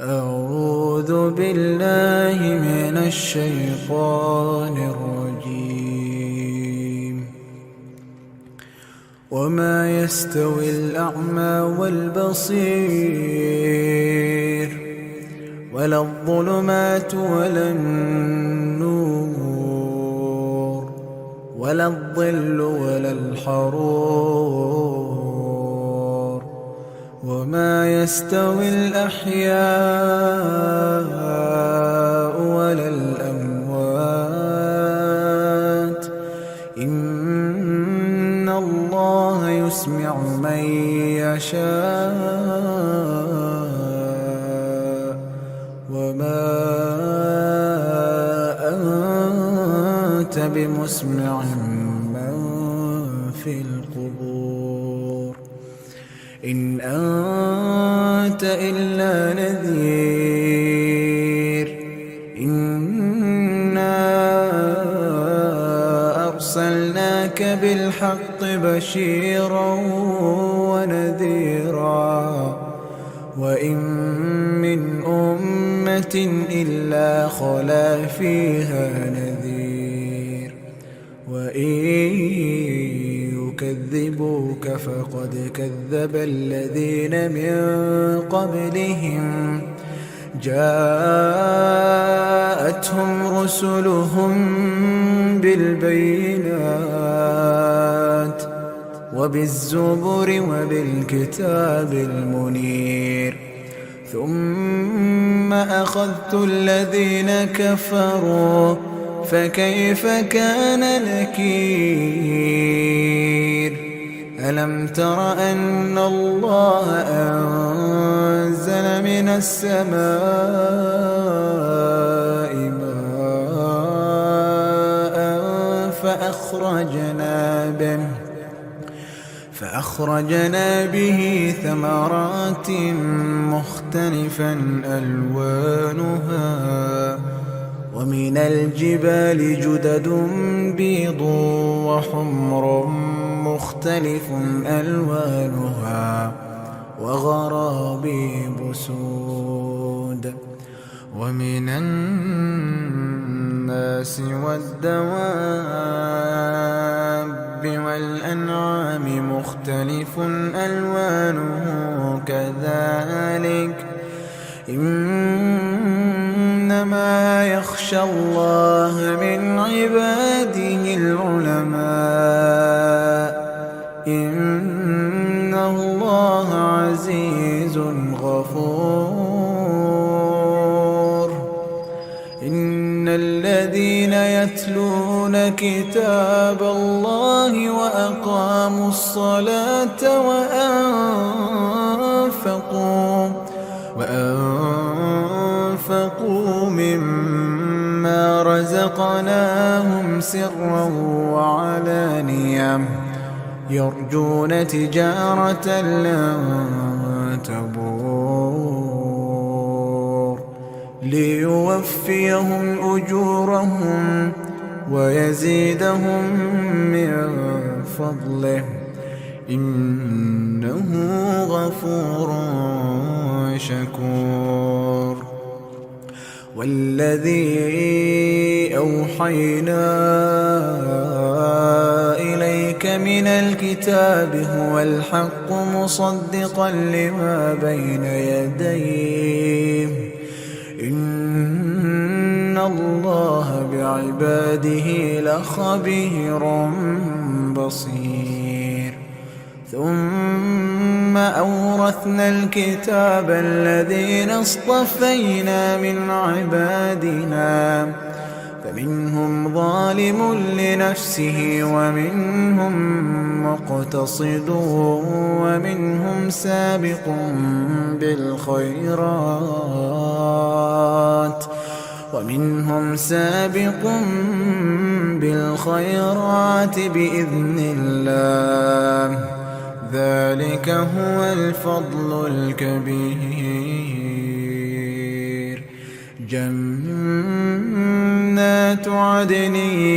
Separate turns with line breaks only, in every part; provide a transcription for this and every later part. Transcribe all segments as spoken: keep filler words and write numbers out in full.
أعوذ بالله من الشيطان الرجيم. وما يستوي الأعمى والبصير ولا الظلمات ولا النور ولا الظل ولا الحرور. وما يستوي الأحياء ولا الأموات إن الله يسمع من يشاء وما أنت بمسمع من في القبور إن أنت إلا نذير. إنا أرسلناك بالحق بشيرا ونذيرا وإن من أمة إلا خلا فيها نذير وإن يكذبوك فقد كذب الذين من قبلهم جاءتهم رسلهم بالبينات وبالزبر وبالكتاب المنير ثم أخذت الذين كفروا فكيف كان نكير. ألم تر أن الله أنزل من السماء ماء فأخرجنا به فأخرجنا به ثمرات مختلفا ألوانها ومن الجبال جدد بيض وحمر مختلف ألوانها وغرابيب سود. ومن الناس والدواب والأنعام مختلف ألوانه كذلك إنما يخشى الله من عباده العلماء إن الله عزيز غفور. إن الذين يتلون كتاب الله وأقاموا الصلاة وأنفقوا وأنفقوا مما رزقناهم سرا وعلانية يرجون تجارة لن تبور ليوفيهم أجورهم ويزيدهم من فضله إنه غفور شكور. والذي أوحينا إليك من الكتاب هو الحق مصدقا لما بين يديه إن الله بعباده لخبير بصير. ثم أورثنا الكتاب الذين اصطفينا من عبادنا فمنهم ظالم لنفسه ومنهم مقتصد ومنهم سابق بالخيرات ومنهم سابق بالخيرات بإذن الله ذلك هو الفضل الكبير. جنات عدن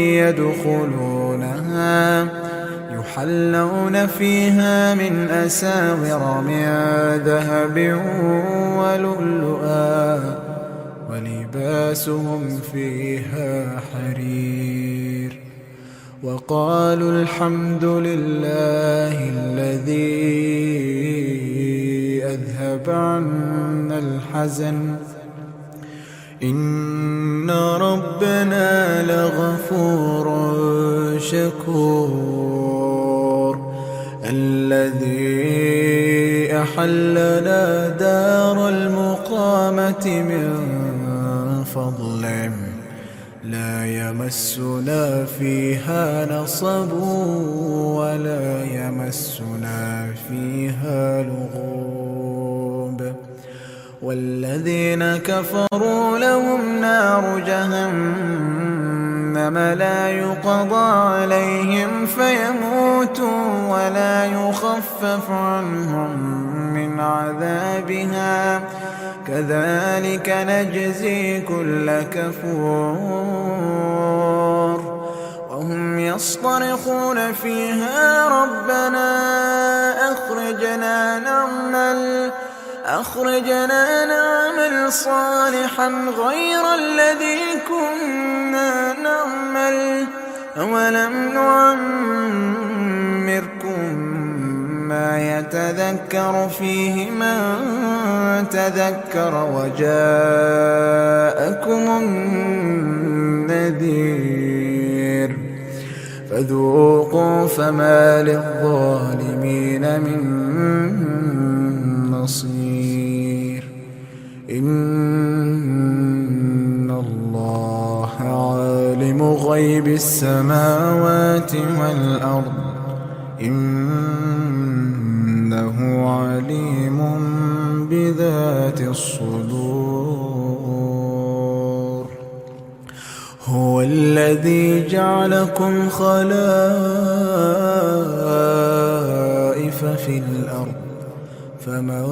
يدخلونها يحلون فيها من أساور من ذهب ولؤلؤا ولباسهم فيها حرير. وقالوا الحمد لله الذي أذهب عنا الحزن إن ربنا لغفور شكور. الذي أحلنا دار المقامة من فضله لا يمسنا فيها نصب ولا يمسنا فيها لغوب. والذين كفروا لهم نار جهنم لا يقضى عليهم فيموتوا ولا يخفف عنهم من عذابها كذلك نجزي كل كفور. وهم يصطرخون فيها ربنا أخرجنا نعمل أخرجنا نعمل صالحا غير الذي كنا نعمل أولم نعمركم ما يتذكر فيه من تذكر وجاءكم النذير فذوقوا فما للظالمين من نصير. إن الله عالم غيب السماوات والأرض إنه عليم بذات الصدور. هو الذي جعلكم خلائف في الأرض فمن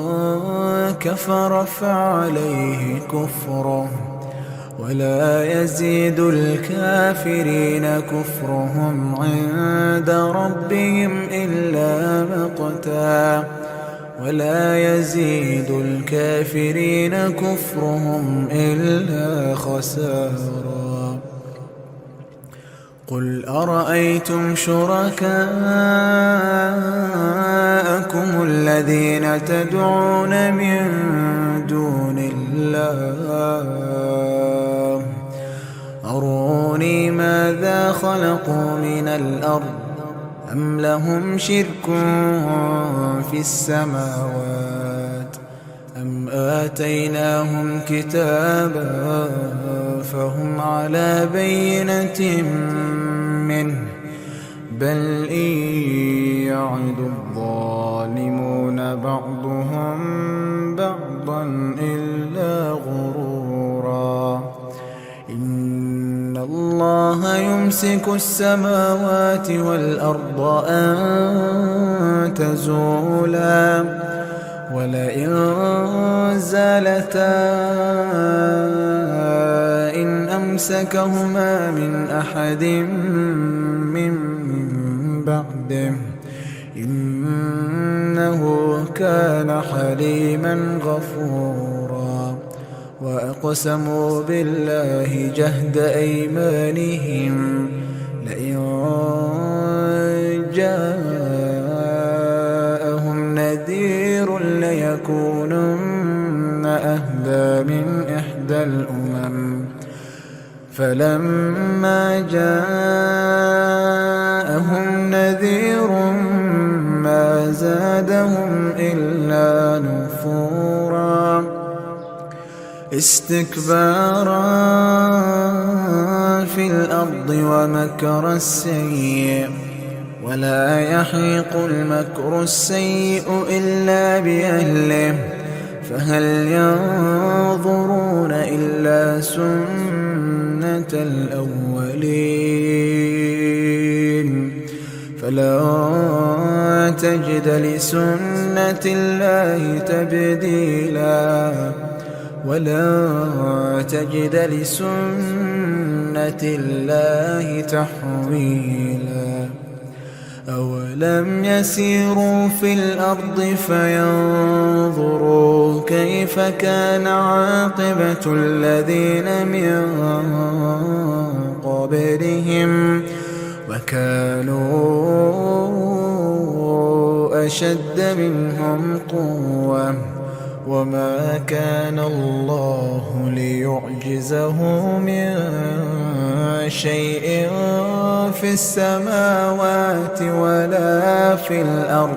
كفر فعليه كفره ولا يزيد الكافرين كفرهم عند ربهم إلا مقتا ولا يزيد الكافرين كفرهم إلا خسارا. قل أرأيتم شركاءكم الذين تدعون من دون الله أروني ماذا خلقوا من الأرض أم لهم شرك في السماوات أم آتيناهم كتابا فهم على بينة منه بل إن يعد الظالمون بعضهم بعضا إلا غرورا. إن الله يمسك السماوات والأرض أن تزولا ولئن زالتا إن أمسكهما من أحد من بعده إنه كان حليما غفورا. وأقسموا بالله جهد أيمانهم لئن جاءهم نذير ليكونن أهدى من إحدى الأمم فلما جاءهم نذير ما زادهم إلا نفورا استكبارا في الأرض ومكر السيء ولا يحيق المكر السيء إلا بأهله فهل ينظرون إلا سنة الأولين فلا تجد لسنة الله تبديلا ولا تجد لسنة الله تحويلا. أولم يسيروا في الأرض فينظروا كيف كان عاقبة الذين من قبلهم وكانوا أشد منهم قوة وما كان الله ليعجزه من شيء في السماوات ولا في الأرض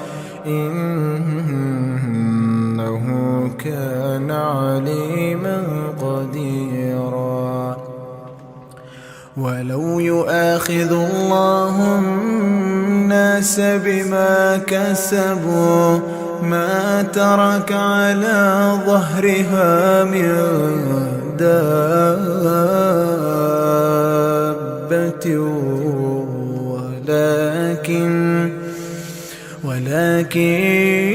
إنه كان عليما قديرا. ولو يؤاخذ الله الناس بما كسبوا ما ترك على ظهرها من دابة ولكن ولكن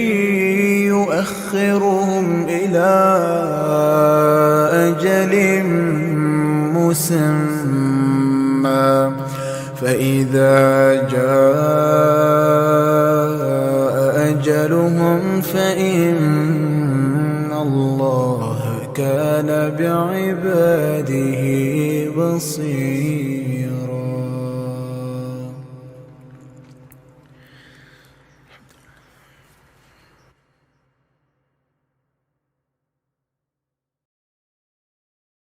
يؤخرهم إلى أجل مسمى فإذا جاء أجلهم فإن الله كان بعباده بصيرا.